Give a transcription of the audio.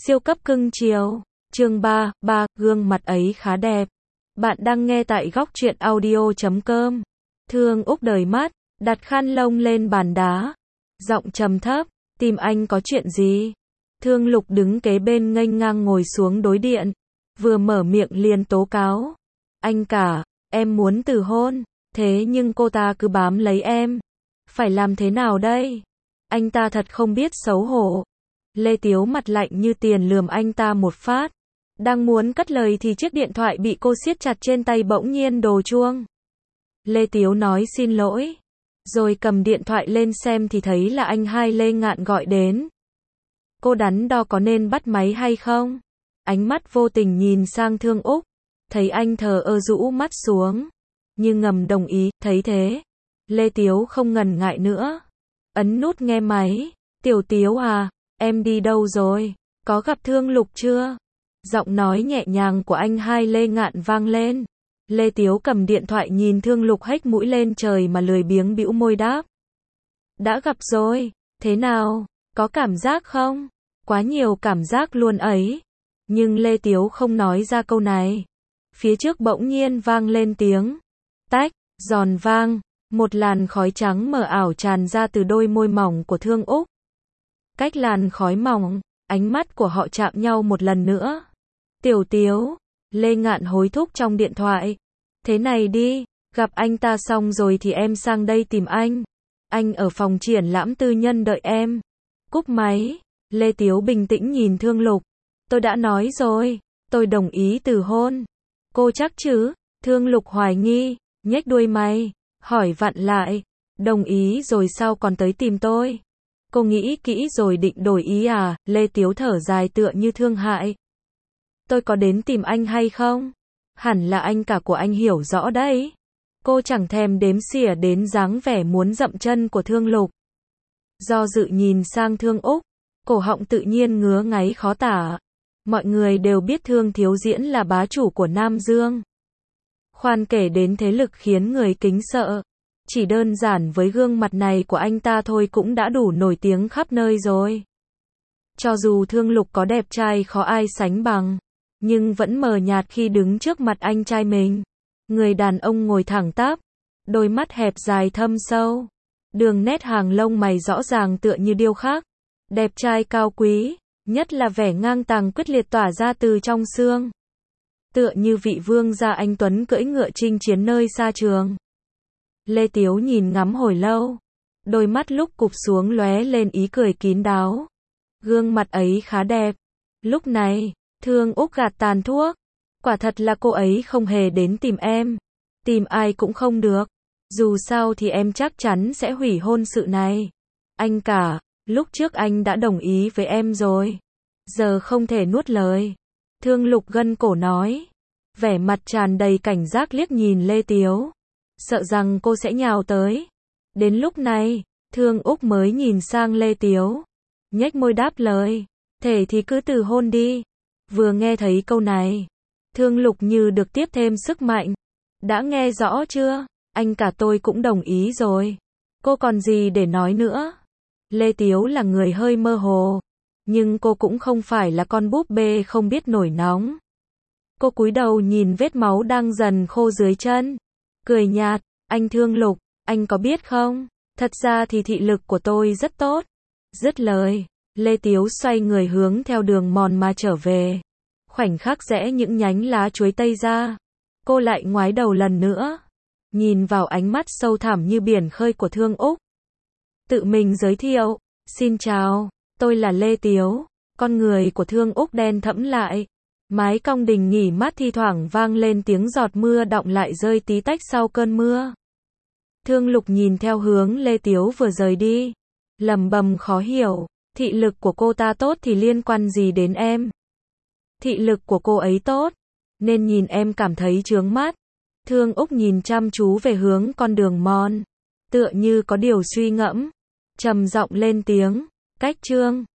Siêu cấp cưng chiều. Chương 3, gương mặt ấy khá đẹp. Bạn đang nghe tại góc truyện audio.com. Thương Úc đời mắt, đặt khăn lông lên bàn đá. Giọng trầm thấp, tìm anh có chuyện gì? Thương Lục đứng kế bên nghênh ngang ngồi xuống đối điện. Vừa mở miệng liền tố cáo. Anh cả, em muốn từ hôn, thế nhưng cô ta cứ bám lấy em. Phải làm thế nào đây? Anh ta thật không biết xấu hổ. Lê Tiếu mặt lạnh như tiền lườm anh ta một phát. Đang muốn cất lời thì chiếc điện thoại bị cô siết chặt trên tay bỗng nhiên đổ chuông. Lê Tiếu nói xin lỗi. Rồi cầm điện thoại lên xem thì thấy là anh hai Lê Ngạn gọi đến. Cô đắn đo có nên bắt máy hay không? Ánh mắt vô tình nhìn sang Thương Úc. Thấy anh thờ ơ rũ mắt xuống. như ngầm đồng ý, thấy thế. Lê Tiếu không ngần ngại nữa. Ấn nút nghe máy. Tiểu Tiếu à, em đi đâu rồi? Có gặp Thương Lục chưa? Giọng nói nhẹ nhàng của anh hai Lê Ngạn vang lên. Lê Tiếu cầm điện thoại nhìn Thương Lục hếch mũi lên trời mà lười biếng bĩu môi đáp. Đã gặp rồi, thế nào? Có cảm giác không? Quá nhiều cảm giác luôn ấy. Nhưng Lê Tiếu không nói ra câu này. Phía trước bỗng nhiên vang lên tiếng tách, giòn vang, một làn khói trắng mờ ảo tràn ra từ đôi môi mỏng của Thương Úc. Cách làn khói mỏng, ánh mắt của họ chạm nhau một lần nữa. Tiểu Tiếu, Lê Ngạn hối thúc trong điện thoại. Thế này đi, gặp anh ta xong rồi thì em sang đây tìm anh. Anh ở phòng triển lãm tư nhân đợi em. Cúp máy, Lê Tiếu bình tĩnh nhìn Thương Lục. Tôi đã nói rồi, tôi đồng ý từ hôn. Cô chắc chứ? Thương Lục hoài nghi, nhếch đuôi mày, hỏi vặn lại. Đồng ý rồi sao còn tới tìm tôi? Cô nghĩ kỹ rồi định đổi ý à? Lê Tiếu thở dài tựa như thương hại. Tôi có đến tìm anh hay không? Hẳn là anh cả của anh hiểu rõ đấy. Cô chẳng thèm đếm xỉa đến dáng vẻ muốn dậm chân của Thương Lục. Do dự nhìn sang Thương Úc, cổ họng tự nhiên ngứa ngáy khó tả. Mọi người đều biết Thương Thiếu Diễn là bá chủ của Nam Dương. Khoan kể đến thế lực khiến người kính sợ. Chỉ đơn giản với gương mặt này của anh ta thôi cũng đã đủ nổi tiếng khắp nơi rồi. Cho dù Thương Lục có đẹp trai khó ai sánh bằng, nhưng vẫn mờ nhạt khi đứng trước mặt anh trai mình. Người đàn ông ngồi thẳng tắp, đôi mắt hẹp dài thâm sâu, đường nét hàng lông mày rõ ràng tựa như điêu khắc, đẹp trai cao quý, nhất là vẻ ngang tàng quyết liệt tỏa ra từ trong xương. Tựa như vị vương gia anh tuấn cưỡi ngựa chinh chiến nơi xa trường. Lê Tiếu nhìn ngắm hồi lâu, đôi mắt lúc cụp xuống lóe lên ý cười kín đáo. Gương mặt ấy khá đẹp. Lúc này, Thương Úc gạt tàn thuốc. Quả thật là cô ấy không hề đến tìm em. Tìm ai cũng không được. Dù sao thì em chắc chắn sẽ hủy hôn sự này. Anh cả, lúc trước anh đã đồng ý với em rồi. Giờ không thể nuốt lời. Thương Lục gân cổ nói. Vẻ mặt tràn đầy cảnh giác liếc nhìn Lê Tiếu. Sợ rằng cô sẽ nhào tới. Đến lúc này, Thương Úc mới nhìn sang Lê Tiếu. Nhếch môi đáp lời. Thể thì cứ từ hôn đi. Vừa nghe thấy câu này, Thương Lục như được tiếp thêm sức mạnh. Đã nghe rõ chưa? Anh cả tôi cũng đồng ý rồi. Cô còn gì để nói nữa? Lê Tiếu là người hơi mơ hồ. Nhưng cô cũng không phải là con búp bê không biết nổi nóng. Cô cúi đầu nhìn vết máu đang dần khô dưới chân. Cười nhạt, anh Thương Lục, anh có biết không? Thật ra thì thị lực của tôi rất tốt. Dứt lời, Lê Tiếu xoay người hướng theo đường mòn mà trở về. Khoảnh khắc rẽ những nhánh lá chuối tây ra. Cô lại ngoái đầu lần nữa. Nhìn vào ánh mắt sâu thẳm như biển khơi của Thương Úc. Tự mình giới thiệu. Xin chào, tôi là Lê Tiếu. Con người của Thương Úc đen thẫm lại. Mái cong đình nghỉ mát thi thoảng vang lên tiếng giọt mưa đọng lại rơi tí tách sau cơn mưa. Thương Lục nhìn theo hướng Lê Tiếu vừa rời đi. Lẩm bẩm khó hiểu. Thị lực của cô ta tốt thì liên quan gì đến em? Thị lực của cô ấy tốt, nên nhìn em cảm thấy chướng mắt. Thương Úc nhìn chăm chú về hướng con đường mòn, tựa như có điều suy ngẫm, trầm giọng lên tiếng, cách Trương.